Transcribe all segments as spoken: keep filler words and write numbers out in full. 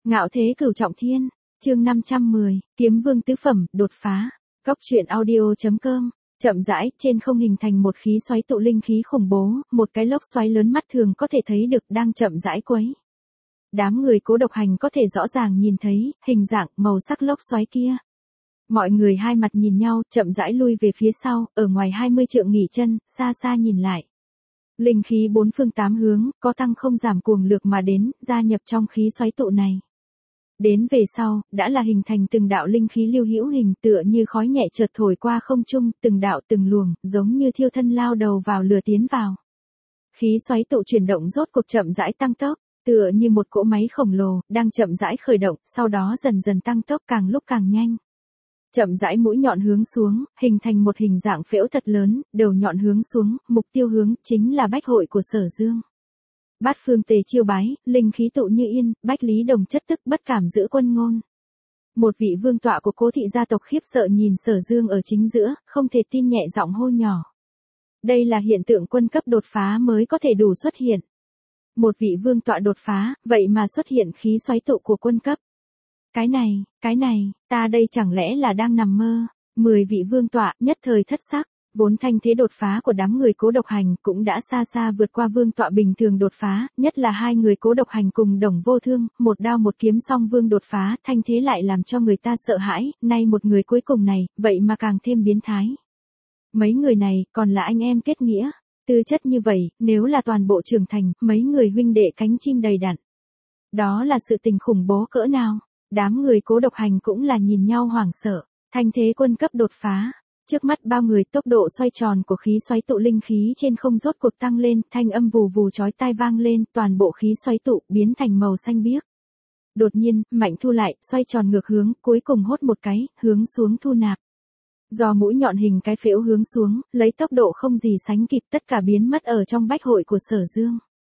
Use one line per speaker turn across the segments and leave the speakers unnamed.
Ngạo thế cửu trọng thiên, chương năm trăm mười, kiếm vương tứ phẩm, đột phá. Góc truyện audio.com, chậm rãi, trên không hình thành một khí xoáy tụ linh khí khủng bố, một cái lốc xoáy lớn mắt thường có thể thấy được đang chậm rãi quấy. Đám người Cố Độc Hành có thể rõ ràng nhìn thấy, hình dạng, màu sắc lốc xoáy kia. Mọi người hai mặt nhìn nhau, chậm rãi lui về phía sau, ở ngoài hai mươi trượng nghỉ chân, xa xa nhìn lại. Linh khí bốn phương tám hướng, có tăng không giảm cuồng lược mà đến, gia nhập trong khí xoáy tụ này. Đến về sau, đã là hình thành từng đạo linh khí lưu hữu hình tựa như khói nhẹ chợt thổi qua không trung, từng đạo từng luồng, giống như thiêu thân lao đầu vào lửa tiến vào. Khí xoáy tụ chuyển động rốt cuộc chậm rãi tăng tốc, tựa như một cỗ máy khổng lồ, đang chậm rãi khởi động, sau đó dần dần tăng tốc càng lúc càng nhanh. Chậm rãi mũi nhọn hướng xuống, hình thành một hình dạng phễu thật lớn, đầu nhọn hướng xuống, mục tiêu hướng chính là bách hội của Sở Dương. Bát phương tề chiêu bái, linh khí tụ như yên, bách lý đồng chất tức bất cảm giữ quân ngôn. Một vị vương tọa của Cố thị gia tộc khiếp sợ nhìn Sở Dương ở chính giữa, không thể tin nhẹ giọng hô nhỏ. Đây là hiện tượng quân cấp đột phá mới có thể đủ xuất hiện. Một vị vương tọa đột phá, vậy mà xuất hiện khí xoáy tụ của quân cấp. Cái này, cái này, ta đây chẳng lẽ là đang nằm mơ? Mười vị vương tọa nhất thời thất sắc, vốn thanh thế đột phá của đám người Cố Độc Hành cũng đã xa xa vượt qua vương tọa bình thường đột phá, nhất là hai người Cố Độc Hành cùng Đồng Vô Thương, một đao một kiếm song vương đột phá, thanh thế lại làm cho người ta sợ hãi, nay một người cuối cùng này, vậy mà càng thêm biến thái. Mấy người này còn là anh em kết nghĩa, tư chất như vậy, nếu là toàn bộ trưởng thành, mấy người huynh đệ cánh chim đầy đặn. Đó là sự tình khủng bố cỡ nào? Đám người Cố Độc Hành cũng là nhìn nhau hoảng sợ, thanh thế quân cấp đột phá. Trước mắt bao người tốc độ xoay tròn của khí xoáy tụ linh khí trên không rốt cuộc tăng lên, thanh âm vù vù chói tai vang lên, toàn bộ khí xoáy tụ biến thành màu xanh biếc. Đột nhiên, mạnh thu lại, xoay tròn ngược hướng, cuối cùng hốt một cái, hướng xuống thu nạp. Do mũi nhọn hình cái phễu hướng xuống, lấy tốc độ không gì sánh kịp tất cả biến mất ở trong bách hội của Sở Dương.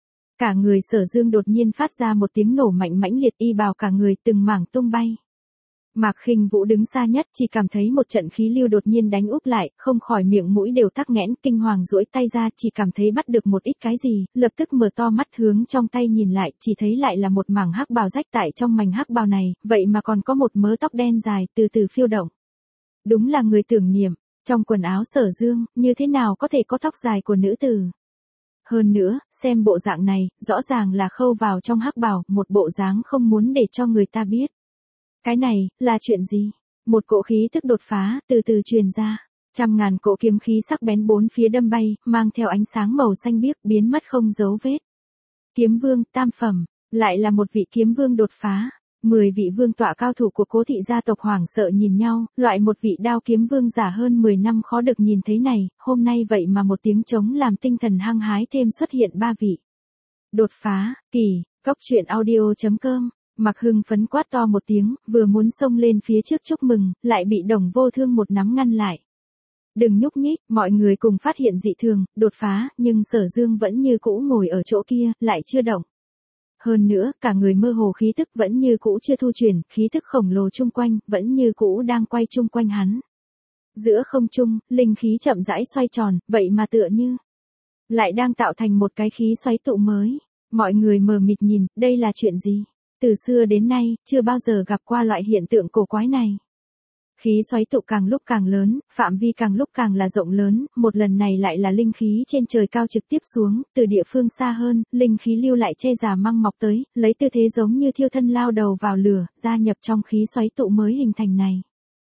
Cả người Sở Dương đột nhiên phát ra một tiếng nổ mạnh mãnh liệt y bào cả người từng mảng tung bay. Mạc Khinh Vũ đứng xa nhất chỉ cảm thấy một trận khí lưu đột nhiên đánh úp lại, không khỏi miệng mũi đều tắc nghẽn, kinh hoàng duỗi tay ra chỉ cảm thấy bắt được một ít cái gì, lập tức mở to mắt hướng trong tay nhìn lại, chỉ thấy lại là một mảng hắc bào rách tại trong mảnh hắc bào này, vậy mà còn có một mớ tóc đen dài từ từ phiêu động. Đúng là người tưởng niệm, trong quần áo Sở Dương, như thế nào có thể có tóc dài của nữ tử. Hơn nữa, xem bộ dạng này, rõ ràng là khâu vào trong hắc bào, một bộ dáng không muốn để cho người ta biết. Cái này, là chuyện gì? Một cỗ khí tức đột phá, từ từ truyền ra. Trăm ngàn cỗ kiếm khí sắc bén bốn phía đâm bay, mang theo ánh sáng màu xanh biếc, biến mất không dấu vết. Kiếm vương, tam phẩm, lại là một vị kiếm vương đột phá. Mười vị vương tọa cao thủ của Cố thị gia tộc hoảng sợ nhìn nhau, loại một vị đao kiếm vương giả hơn mười năm khó được nhìn thấy này, hôm nay vậy mà một tiếng trống làm tinh thần hăng hái thêm xuất hiện ba vị. Đột phá, kỳ, góc truyện audio.com. Mạc Hưng phấn quát to một tiếng, vừa muốn xông lên phía trước chúc mừng, lại bị Đồng Vô Thương một nắm ngăn lại. Đừng nhúc nhích, mọi người cùng phát hiện dị thường, đột phá, nhưng Sở Dương vẫn như cũ ngồi ở chỗ kia, lại chưa động. Hơn nữa, cả người mơ hồ khí tức vẫn như cũ chưa thu chuyển, khí tức khổng lồ chung quanh, vẫn như cũ đang quay chung quanh hắn. Giữa không trung, linh khí chậm rãi xoay tròn, vậy mà tựa như lại đang tạo thành một cái khí xoáy tụ mới. Mọi người mờ mịt nhìn, đây là chuyện gì? Từ xưa đến nay, chưa bao giờ gặp qua loại hiện tượng cổ quái này. Khí xoáy tụ càng lúc càng lớn, phạm vi càng lúc càng là rộng lớn, một lần này lại là linh khí trên trời cao trực tiếp xuống, từ địa phương xa hơn, linh khí lưu lại che già măng mọc tới, lấy tư thế giống như thiêu thân lao đầu vào lửa, gia nhập trong khí xoáy tụ mới hình thành này.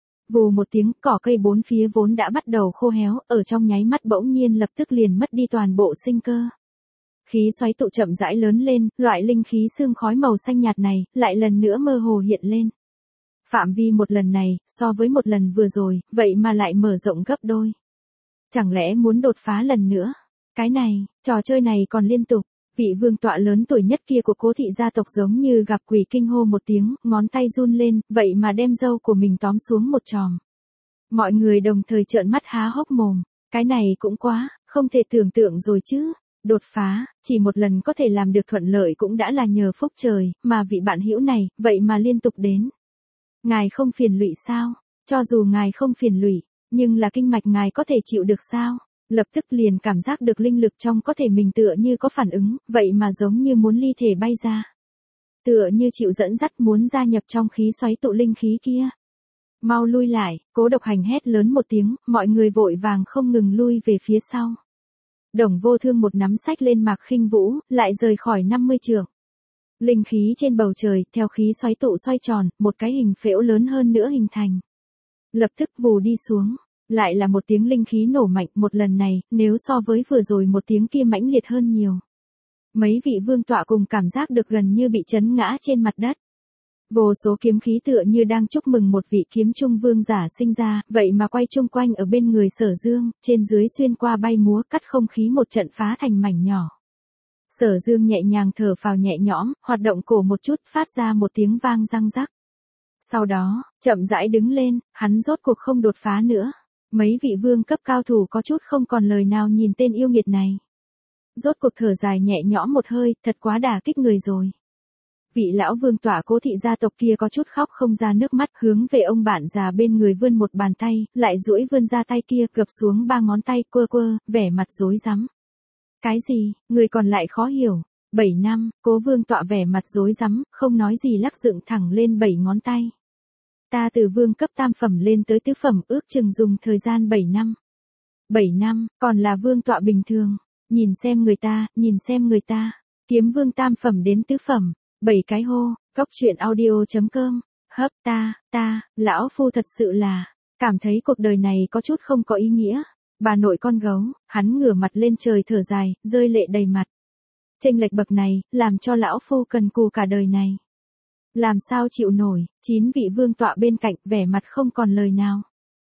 Vù một tiếng, cỏ cây bốn phía vốn đã bắt đầu khô héo, ở trong nháy mắt bỗng nhiên lập tức liền mất đi toàn bộ sinh cơ. Khí xoáy tụ chậm rãi lớn lên, loại linh khí sương khói màu xanh nhạt này, lại lần nữa mơ hồ hiện lên. Phạm vi một lần này, so với một lần vừa rồi, vậy mà lại mở rộng gấp đôi. Chẳng lẽ muốn đột phá lần nữa? Cái này, trò chơi này còn liên tục. Vị vương tọa lớn tuổi nhất kia của Cố thị gia tộc giống như gặp quỷ kinh hô một tiếng, ngón tay run lên, vậy mà đem râu của mình tóm xuống một chòm. Mọi người đồng thời trợn mắt há hốc mồm. Cái này cũng quá, không thể tưởng tượng rồi chứ. Đột phá, chỉ một lần có thể làm được thuận lợi cũng đã là nhờ phúc trời, mà vị bạn hữu này, vậy mà liên tục đến. Ngài không phiền lụy sao? Cho dù ngài không phiền lụy, nhưng là kinh mạch ngài có thể chịu được sao? Lập tức liền cảm giác được linh lực trong có thể mình tựa như có phản ứng, vậy mà giống như muốn ly thể bay ra. tựa như chịu dẫn dắt muốn gia nhập trong khí xoáy tụ linh khí kia. Mau lui lại, Cố Độc Hành hét lớn một tiếng, mọi người vội vàng không ngừng lui về phía sau. Đồng Vô Thương một nắm sách lên Mạc Khinh Vũ, lại rời khỏi năm mươi trượng. Linh khí trên bầu trời, theo khí xoáy tụ xoay tròn, một cái hình phễu lớn hơn nữa hình thành. Lập tức vù đi xuống, lại là một tiếng linh khí nổ mạnh, một lần này, nếu so với vừa rồi một tiếng kia mãnh liệt hơn nhiều. Mấy vị vương tọa cùng cảm giác được gần như bị chấn ngã trên mặt đất. Vô số kiếm khí tựa như đang chúc mừng một vị kiếm trung vương giả sinh ra, vậy mà quay chung quanh ở bên người Sở Dương, trên dưới xuyên qua bay múa cắt không khí một trận phá thành mảnh nhỏ. Sở Dương nhẹ nhàng thở phào nhẹ nhõm, hoạt động cổ một chút phát ra một tiếng vang răng rắc. Sau đó, chậm rãi đứng lên, hắn rốt cuộc không đột phá nữa. Mấy vị vương cấp cao thủ có chút không còn lời nào nhìn tên yêu nghiệt này. Rốt cuộc thở dài nhẹ nhõm một hơi, thật quá đả kích người rồi. Vị lão vương tọa Cố thị gia tộc kia có chút khóc không ra nước mắt, hướng về ông bạn già bên người vươn một bàn tay, lại duỗi vươn ra tay kia gập xuống ba ngón tay quơ quơ, vẻ mặt rối rắm. Cái gì, người còn lại khó hiểu. Bảy năm, Cố vương tọa vẻ mặt rối rắm, không nói gì lắc dựng thẳng lên bảy ngón tay. Ta từ vương cấp tam phẩm lên tới tứ phẩm ước chừng dùng thời gian bảy năm. Bảy năm, còn là vương tọa bình thường. Nhìn xem người ta, nhìn xem người ta. Kiếm vương tam phẩm đến tứ phẩm. Bảy cái hô, Cóc Truyện Audio chấm com. Hấp ta, ta, lão phu thật sự là, cảm thấy cuộc đời này có chút không có ý nghĩa. Bà nội con gấu, hắn ngửa mặt lên trời thở dài, rơi lệ đầy mặt. Chênh lệch bậc này, làm cho lão phu cần cù cả đời này. Làm sao chịu nổi, chín vị vương tọa bên cạnh, vẻ mặt không còn lời nào.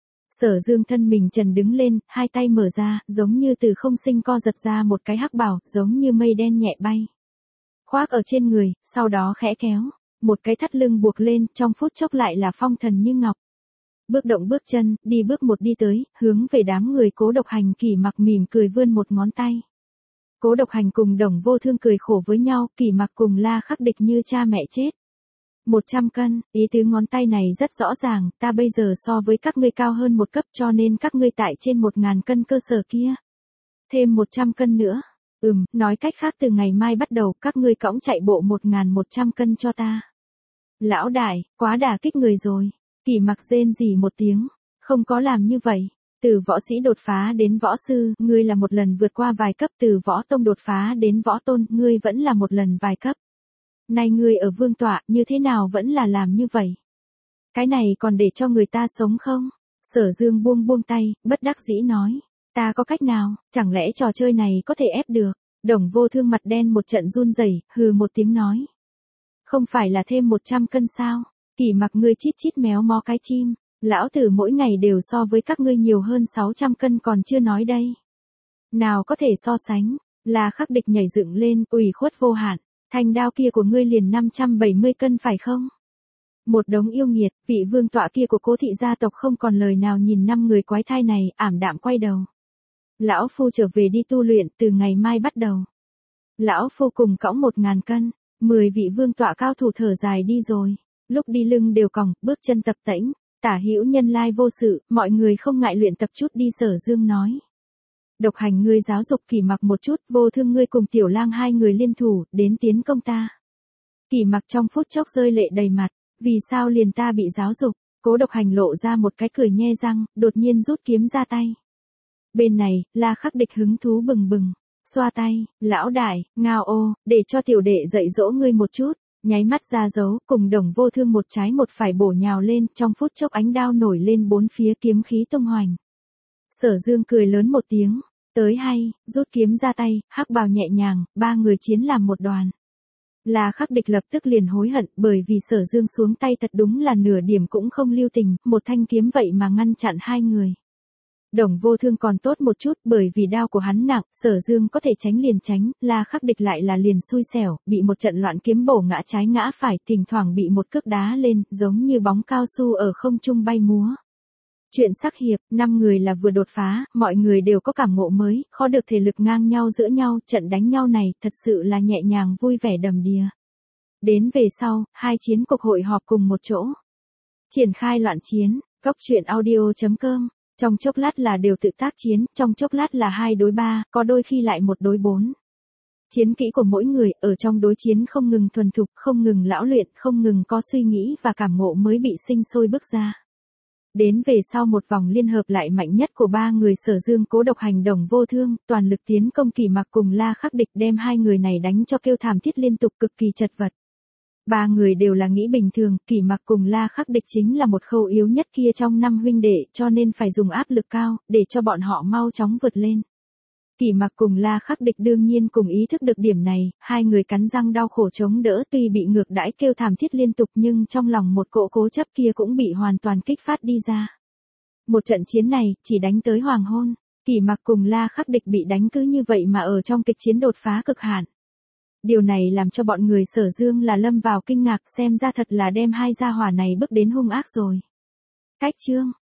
Sở Dương thân mình trần đứng lên, hai tay mở ra, giống như từ không sinh co giật ra một cái hắc bào, giống như mây đen nhẹ bay. Khoác ở trên người, sau đó khẽ kéo, một cái thắt lưng buộc lên, trong phút chốc lại là phong thần như ngọc. Bước động bước chân, đi bước một đi tới, hướng về đám người Cố Độc Hành Kỷ Mặc mỉm cười vươn một ngón tay. Cố Độc Hành cùng Đồng Vô Thương cười khổ với nhau, Kỷ Mặc cùng La Khắc Địch như cha mẹ chết. một trăm cân, ý tứ ngón tay này rất rõ ràng, ta bây giờ so với các ngươi cao hơn một cấp cho nên các ngươi tại trên một ngàn cân cơ sở kia. Thêm một trăm cân nữa. Ừm, nói cách khác từ ngày mai bắt đầu các ngươi cõng chạy bộ một ngàn một trăm cân cho ta. Lão đại, quá đả kích người rồi. Kỷ Mặc rên rỉ một tiếng, không có làm như vậy. Từ võ sĩ đột phá đến võ sư, ngươi là một lần vượt qua vài cấp, từ võ tông đột phá đến võ tôn, ngươi vẫn là một lần vài cấp. Nay ngươi ở vương tọa, như thế nào vẫn là làm như vậy? Cái này còn để cho người ta sống không? Sở Dương buông buông tay, bất đắc dĩ nói. Ta có cách nào, chẳng lẽ trò chơi này có thể ép được? Đồng Vô Thương mặt đen một trận run rẩy, hừ một tiếng nói. Không phải là thêm một trăm cân sao? Kỷ Mặc ngươi chít chít méo mó cái chim. Lão tử mỗi ngày đều so với các ngươi nhiều hơn sáu trăm cân còn chưa nói đây. Nào có thể so sánh, La Khắc Địch nhảy dựng lên, ủy khuất vô hạn. Thanh đao kia của ngươi liền năm trăm bảy mươi cân phải không? Một đống yêu nghiệt, vị vương tọa kia của Cố thị gia tộc không còn lời nào nhìn năm người quái thai này, ảm đạm quay đầu. Lão phu trở về đi tu luyện, từ ngày mai bắt đầu. Lão phu cùng cõng một ngàn cân, mười vị vương tọa cao thủ thở dài đi rồi. Lúc đi lưng đều còng, bước chân tập tễnh, tả hữu nhân lai vô sự, mọi người không ngại luyện tập chút đi. Sở Dương nói. Độc Hành ngươi giáo dục Kỷ Mặc một chút, Vô Thương ngươi cùng Tiểu Lang hai người liên thủ, đến tiến công ta. Kỷ Mặc trong phút chốc rơi lệ đầy mặt, vì sao liền ta bị giáo dục? Cố Độc Hành lộ ra một cái cười nhe răng, đột nhiên rút kiếm ra tay. Bên này, La Khắc Địch hứng thú bừng bừng, xoa tay, lão đại, ngao ô, để cho tiểu đệ dạy dỗ ngươi một chút, nháy mắt ra dấu, cùng Đồng Vô Thương một trái một phải bổ nhào lên, trong phút chốc ánh đao nổi lên bốn phía kiếm khí tung hoành. Sở Dương cười lớn một tiếng, tới hay, rút kiếm ra tay, hắc bào nhẹ nhàng, ba người chiến làm một đoàn. La Khắc Địch lập tức liền hối hận, bởi vì Sở Dương xuống tay thật đúng là nửa điểm cũng không lưu tình, một thanh kiếm vậy mà ngăn chặn hai người. Đồng Vô Thương còn tốt một chút, bởi vì đao của hắn nặng, Sở Dương có thể tránh liền tránh, La Khắc Địch lại là liền xui xẻo, bị một trận loạn kiếm bổ ngã trái ngã phải, thỉnh thoảng bị một cước đá lên, giống như bóng cao su ở không trung bay múa. Chuyện sắc hiệp, năm người là vừa đột phá, mọi người đều có cảm ngộ mới, khó được thể lực ngang nhau giữa nhau, trận đánh nhau này, thật sự là nhẹ nhàng vui vẻ đầm đìa. Đến về sau, hai chiến cuộc hội họp cùng một chỗ. Triển khai loạn chiến, Cóc Truyện Audio chấm com. Trong chốc lát là đều tự tác chiến, trong chốc lát là hai đối ba, có đôi khi lại một đối bốn. Chiến kỹ của mỗi người ở trong đối chiến không ngừng thuần thục, không ngừng lão luyện, không ngừng có suy nghĩ và cảm ngộ mới bị sinh sôi bước ra. Đến về sau một vòng liên hợp lại mạnh nhất của ba người Sở Dương Cố Độc hành động vô thương, toàn lực tiến công Kỷ Mặc cùng La Khắc Địch đem hai người này đánh cho kêu thảm thiết liên tục cực kỳ chật vật. Ba người đều là nghĩ bình thường, Kỷ Mặc cùng La Khắc Địch chính là một khâu yếu nhất kia trong năm huynh đệ cho nên phải dùng áp lực cao, để cho bọn họ mau chóng vượt lên. Kỷ Mặc cùng La Khắc Địch đương nhiên cùng ý thức được điểm này, hai người cắn răng đau khổ chống đỡ tuy bị ngược đãi kêu thảm thiết liên tục nhưng trong lòng một cỗ cố chấp kia cũng bị hoàn toàn kích phát đi ra. Một trận chiến này, chỉ đánh tới hoàng hôn, Kỷ Mặc cùng La Khắc Địch bị đánh cứ như vậy mà ở trong kịch chiến đột phá cực hạn. Điều này làm cho bọn người Sở Dương là lâm vào kinh ngạc xem ra thật là đem hai gia hỏa này bước đến hung ác rồi. Cách chương